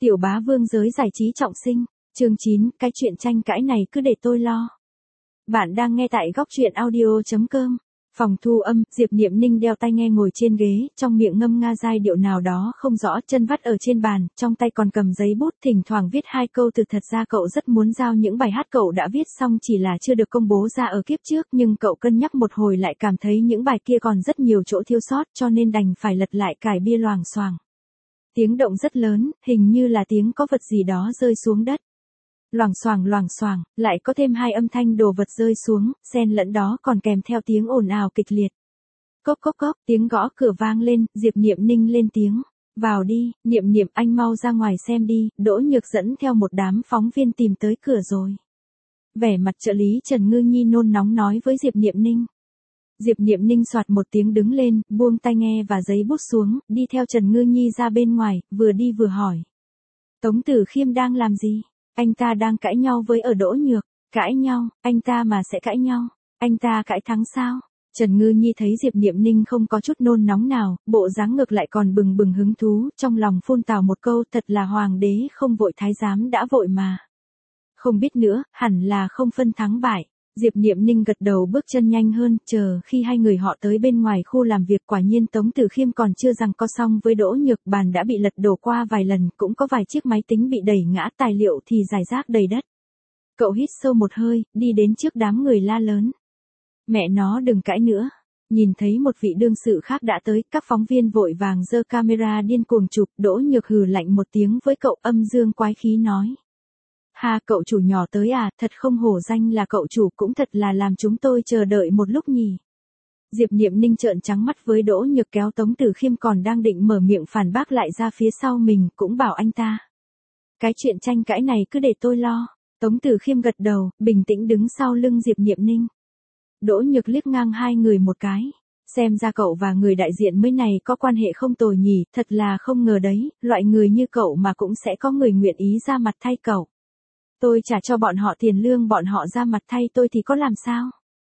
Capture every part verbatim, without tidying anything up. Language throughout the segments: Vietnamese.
Tiểu bá vương giới giải trí trọng sinh, chương chín, cái chuyện tranh cãi này cứ để tôi lo. Bạn đang nghe tại góc truyện audio chấm com. Phòng thu âm, Diệp Niệm Ninh đeo tai nghe ngồi trên ghế, trong miệng ngâm nga giai điệu nào đó không rõ, chân vắt ở trên bàn, trong tay còn cầm giấy bút, thỉnh thoảng viết hai câu từ. Thật ra cậu rất muốn giao những bài hát cậu đã viết xong, chỉ là chưa được công bố ra ở kiếp trước, nhưng cậu cân nhắc một hồi lại cảm thấy những bài kia còn rất nhiều chỗ thiếu sót, cho nên đành phải lật lại cải bia loảng xoảng. Tiếng động rất lớn, hình như là tiếng có vật gì đó rơi xuống đất. Loảng xoảng loảng xoảng, lại có thêm hai âm thanh đồ vật rơi xuống, xen lẫn đó còn kèm theo tiếng ồn ào kịch liệt. Cốc cốc cốc, tiếng gõ cửa vang lên, Diệp Niệm Ninh lên tiếng. Vào đi, Niệm Niệm, anh mau ra ngoài xem đi. Đỗ Nhược dẫn theo một đám phóng viên tìm tới cửa rồi. Vẻ mặt trợ lý Trần Ngư Nhi nôn nóng nói với Diệp Niệm Ninh. Diệp Niệm Ninh soạt một tiếng đứng lên, buông tai nghe và giấy bút xuống, đi theo Trần Ngư Nhi ra bên ngoài, vừa đi vừa hỏi. Tống Tử Khiêm đang làm gì? Anh ta đang cãi nhau với ở Đỗ Nhược. Cãi nhau, anh ta mà sẽ cãi nhau. Anh ta cãi thắng sao? Trần Ngư Nhi thấy Diệp Niệm Ninh không có chút nôn nóng nào, bộ dáng ngược lại còn bừng bừng hứng thú, trong lòng phun tào một câu, thật là hoàng đế không vội thái giám đã vội mà. Không biết nữa, hẳn là không phân thắng bại. Diệp Niệm Ninh gật đầu bước chân nhanh hơn, chờ khi hai người họ tới bên ngoài khu làm việc, quả nhiên Tống Tử Khiêm còn chưa giằng co xong với Đỗ Nhược, bàn đã bị lật đổ qua vài lần, cũng có vài chiếc máy tính bị đẩy ngã, tài liệu thì rải rác đầy đất. Cậu hít sâu một hơi, đi đến trước đám người la lớn. Mẹ nó đừng cãi nữa. Nhìn thấy một vị đương sự khác đã tới, các phóng viên vội vàng giơ camera điên cuồng chụp. Đỗ Nhược hừ lạnh một tiếng với cậu, âm dương quái khí nói. Ha, cậu chủ nhỏ tới à, thật không hổ danh là cậu chủ, cũng thật là làm chúng tôi chờ đợi một lúc nhỉ. Diệp Niệm Ninh trợn trắng mắt với Đỗ Nhược, kéo Tống Tử Khiêm còn đang định mở miệng phản bác lại ra phía sau mình, cũng bảo anh ta. Cái chuyện tranh cãi này cứ để tôi lo. Tống Tử Khiêm gật đầu, bình tĩnh đứng sau lưng Diệp Niệm Ninh. Đỗ Nhược liếc ngang hai người một cái. Xem ra cậu và người đại diện mới này có quan hệ không tồi nhỉ, thật là không ngờ đấy, loại người như cậu mà cũng sẽ có người nguyện ý ra mặt thay cậu. Tôi trả cho bọn họ tiền lương, bọn họ ra mặt thay tôi thì có làm sao?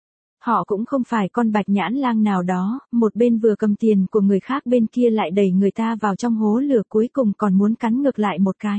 Họ cũng không phải con bạch nhãn lang nào đó, một bên vừa cầm tiền của người khác, bên kia lại đẩy người ta vào trong hố lửa, cuối cùng còn muốn cắn ngược lại một cái.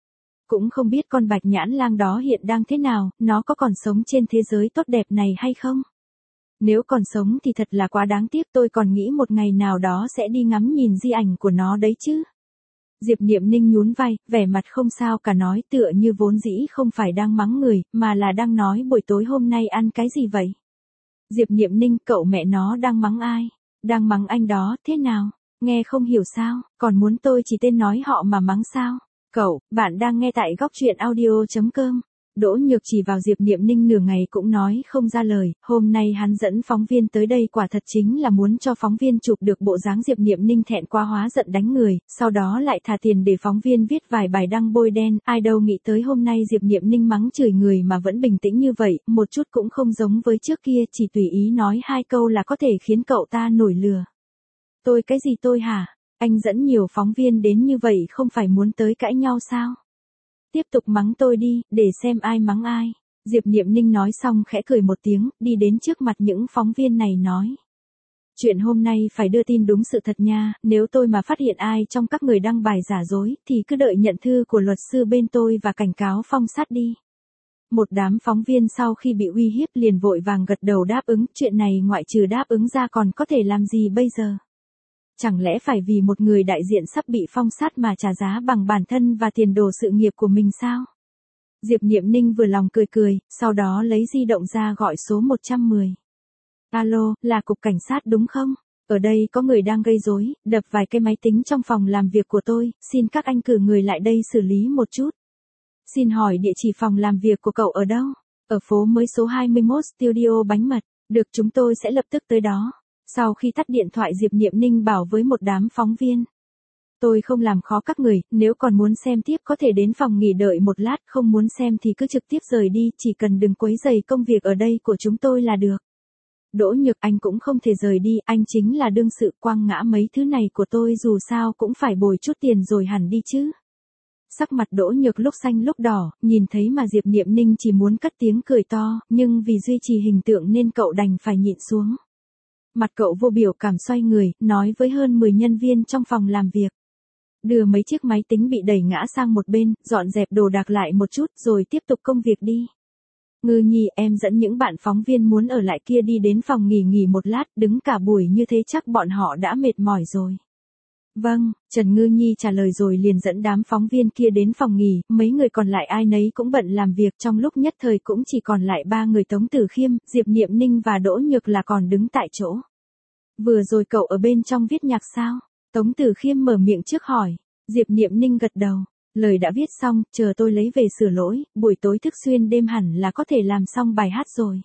Cũng không biết con bạch nhãn lang đó hiện đang thế nào, nó có còn sống trên thế giới tốt đẹp này hay không? Nếu còn sống thì thật là quá đáng tiếc, tôi còn nghĩ một ngày nào đó sẽ đi ngắm nhìn di ảnh của nó đấy chứ. Diệp Niệm Ninh nhún vai, vẻ mặt không sao cả, nói tựa như vốn dĩ không phải đang mắng người, mà là đang nói buổi tối hôm nay ăn cái gì vậy. Diệp Niệm Ninh, cậu mẹ nó đang mắng ai? Đang mắng anh đó, thế nào? Nghe không hiểu sao, còn muốn tôi chỉ tên nói họ mà mắng sao? Cậu, bạn đang nghe tại góc truyện audio chấm com. Đỗ Nhược chỉ vào Diệp Niệm Ninh nửa ngày cũng nói không ra lời, hôm nay hắn dẫn phóng viên tới đây quả thật chính là muốn cho phóng viên chụp được bộ dáng Diệp Niệm Ninh thẹn quá hóa giận đánh người, sau đó lại thả tiền để phóng viên viết vài bài đăng bôi đen, ai đâu nghĩ tới hôm nay Diệp Niệm Ninh mắng chửi người mà vẫn bình tĩnh như vậy, một chút cũng không giống với trước kia, chỉ tùy ý nói hai câu là có thể khiến cậu ta nổi lửa. Tôi cái gì tôi hả? Anh dẫn nhiều phóng viên đến như vậy không phải muốn tới cãi nhau sao? Tiếp tục mắng tôi đi, để xem ai mắng ai. Diệp Niệm Ninh nói xong khẽ cười một tiếng, đi đến trước mặt những phóng viên này nói. Chuyện hôm nay phải đưa tin đúng sự thật nha, nếu tôi mà phát hiện ai trong các người đăng bài giả dối, thì cứ đợi nhận thư của luật sư bên tôi và cảnh cáo phong sát đi. Một đám phóng viên sau khi bị uy hiếp liền vội vàng gật đầu đáp ứng, chuyện này ngoại trừ đáp ứng ra còn có thể làm gì bây giờ? Chẳng lẽ phải vì một người đại diện sắp bị phong sát mà trả giá bằng bản thân và tiền đồ sự nghiệp của mình sao? Diệp Niệm Ninh vừa lòng cười cười, sau đó lấy di động ra gọi số một trăm mười. Alo, là cục cảnh sát đúng không? Ở đây có người đang gây rối, đập vài cái máy tính trong phòng làm việc của tôi, xin các anh cử người lại đây xử lý một chút. Xin hỏi địa chỉ phòng làm việc của cậu ở đâu? Ở phố mới số hai mươi mốt Studio Bánh Mật, được, chúng tôi sẽ lập tức tới đó. Sau khi tắt điện thoại, Diệp Niệm Ninh bảo với một đám phóng viên. Tôi không làm khó các người, nếu còn muốn xem tiếp có thể đến phòng nghỉ đợi một lát, không muốn xem thì cứ trực tiếp rời đi, chỉ cần đừng quấy rầy công việc ở đây của chúng tôi là được. Đỗ Nhược, anh cũng không thể rời đi, anh chính là đương sự, quăng ngã mấy thứ này của tôi dù sao cũng phải bồi chút tiền rồi hẳn đi chứ. Sắc mặt Đỗ Nhược lúc xanh lúc đỏ, nhìn thấy mà Diệp Niệm Ninh chỉ muốn cất tiếng cười to, nhưng vì duy trì hình tượng nên cậu đành phải nhịn xuống. Mặt cậu vô biểu cảm xoay người, nói với hơn mười nhân viên trong phòng làm việc. đưa mấy chiếc máy tính bị đẩy ngã sang một bên, dọn dẹp đồ đạc lại một chút rồi tiếp tục công việc đi. Ngư Nhi, em dẫn những bạn phóng viên muốn ở lại kia đi đến phòng nghỉ nghỉ một lát, đứng cả buổi như thế chắc bọn họ đã mệt mỏi rồi. Vâng, Trần Ngư Nhi trả lời rồi liền dẫn đám phóng viên kia đến phòng nghỉ, mấy người còn lại ai nấy cũng bận làm việc, trong lúc nhất thời cũng chỉ còn lại ba người Tống Tử Khiêm, Diệp Niệm Ninh và Đỗ Nhược là còn đứng tại chỗ. Vừa rồi cậu ở bên trong viết nhạc sao? Tống Tử Khiêm mở miệng trước hỏi. Diệp Niệm Ninh gật đầu. Lời đã viết xong, chờ tôi lấy về sửa lỗi, buổi tối thức xuyên đêm hẳn là có thể làm xong bài hát rồi.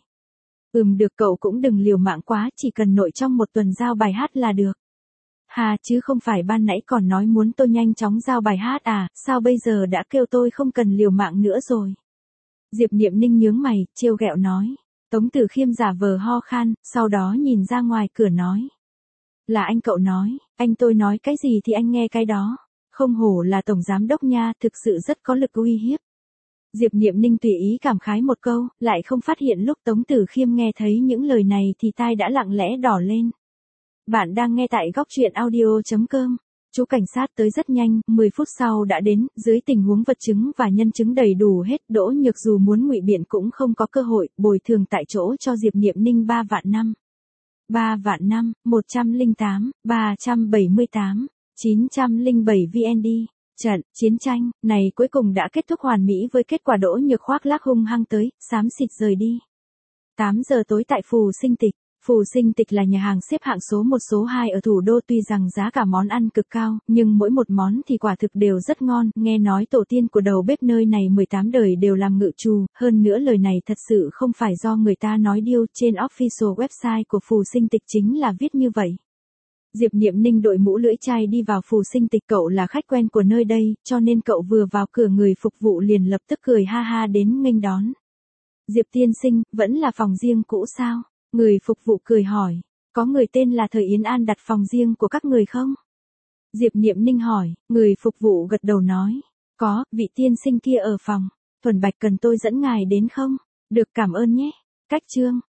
Ừm được, cậu cũng đừng liều mạng quá, chỉ cần nội trong một tuần giao bài hát là được. Hà, chứ không phải ban nãy còn nói muốn tôi nhanh chóng giao bài hát à, sao bây giờ đã kêu tôi không cần liều mạng nữa rồi. Diệp Niệm Ninh nhướng mày, trêu ghẹo nói. Tống Tử Khiêm giả vờ ho khan, sau đó nhìn ra ngoài cửa nói. Là anh cậu nói, anh tôi nói cái gì thì anh nghe cái đó. Không hổ là tổng giám đốc nha, thực sự rất có lực uy hiếp. Diệp Niệm Ninh tùy ý cảm khái một câu, lại không phát hiện lúc Tống Tử Khiêm nghe thấy những lời này thì tai đã lặng lẽ đỏ lên. Bạn đang nghe tại góc truyện audio chấm com. Chú cảnh sát tới rất nhanh, mười phút sau đã đến, dưới tình huống vật chứng và nhân chứng đầy đủ hết, Đỗ Nhược dù muốn ngụy biện cũng không có cơ hội, bồi thường tại chỗ cho Diệp Niệm Ninh ba vạn năm. ba vạn năm, một trăm lẻ tám, ba trăm bảy mươi tám, chín trăm lẻ bảy vê en đê. Trận chiến tranh này cuối cùng đã kết thúc hoàn mỹ với kết quả Đỗ Nhược khoác lác hung hăng tới, xám xịt rời đi. tám giờ tối tại Phù Sinh Tịch. Phù Sinh Tịch là nhà hàng xếp hạng số một số hai ở thủ đô, tuy rằng giá cả món ăn cực cao, nhưng mỗi một món thì quả thực đều rất ngon, nghe nói tổ tiên của đầu bếp nơi này mười tám đời đều làm ngự trù, hơn nữa lời này thật sự không phải do người ta nói điêu, trên official website của Phù Sinh Tịch chính là viết như vậy. Diệp Niệm Ninh đội mũ lưỡi chai đi vào Phù Sinh Tịch, cậu là khách quen của nơi đây, cho nên cậu vừa vào cửa người phục vụ liền lập tức cười ha ha đến nghênh đón. Diệp tiên sinh, vẫn là phòng riêng cũ sao? Người phục vụ cười hỏi, có người tên là Thời Yến An đặt phòng riêng của các người không? Diệp Niệm Ninh hỏi, người phục vụ gật đầu nói, có, vị tiên sinh kia ở phòng, Thuần Bạch cần tôi dẫn ngài đến không? Được, cảm ơn nhé. Cách chương